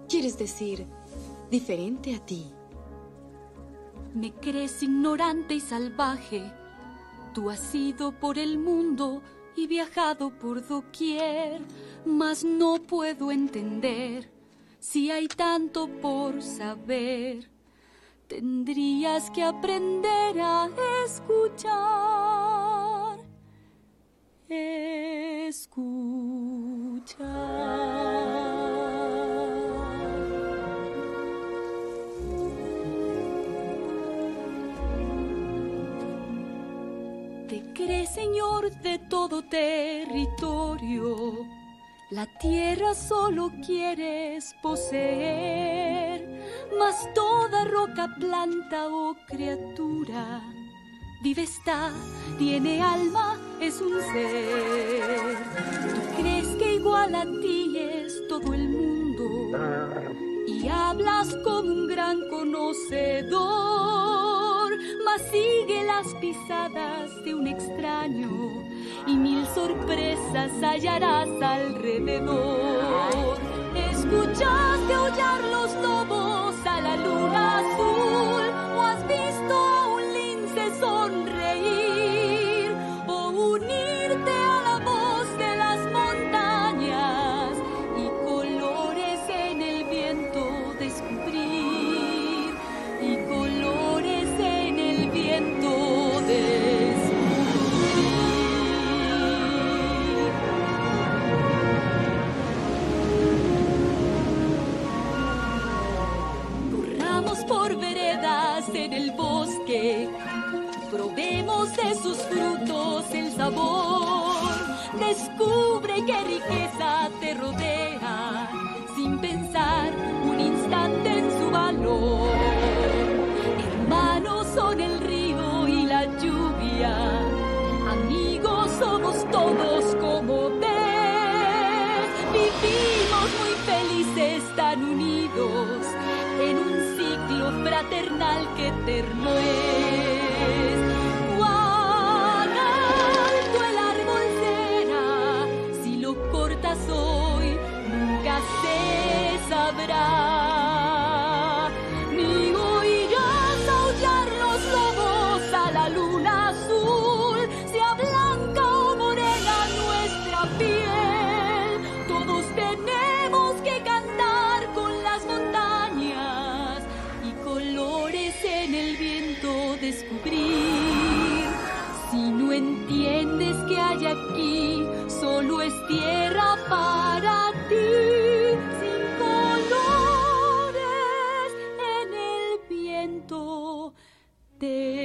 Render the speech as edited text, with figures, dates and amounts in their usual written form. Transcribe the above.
¿Quieres decir diferente a ti? Me crees ignorante y salvaje. Tú has ido por el mundo y viajado por doquier, mas no puedo entender si hay tanto por saber. Tendrías que aprender a escuchar. Te crees señor de todo territorio, la tierra solo quieres poseer, mas toda roca, planta o criatura vive está, tiene alma, es un ser. Tú crees que igual a ti es todo el mundo y hablas como un gran conocedor, mas sigue las pisadas de un extraño y 1000 sorpresas hallarás alrededor. ¿Escuchaste aullar los lobos a la luna azul? ¿O has visto a un lince sonreír? ¿O unirte a la voz de las montañas y colores en el viento descubrir? Y colores en el viento descubrir. Corramos por veredas en el bosque, probemos de sus frutos el sabor. Descubre qué riqueza te rodea, sin pensar un instante en su valor. Hermanos son el río y la lluvia, amigos somos todos como ves. Vivimos muy felices tan unidos en un ciclo fraternal que eterno es. Cuán alto el árbol será, si lo cortas hoy, nunca se sabrá. Ni oirás aullar los lobos a la luna azul, sea blanca o morena nuestra piel. Todos tenemos que cantar con las montañas y colores en el viento descubrir. Si no entiendes que hay aquí, solo es tierra para ti, sin colores en el viento.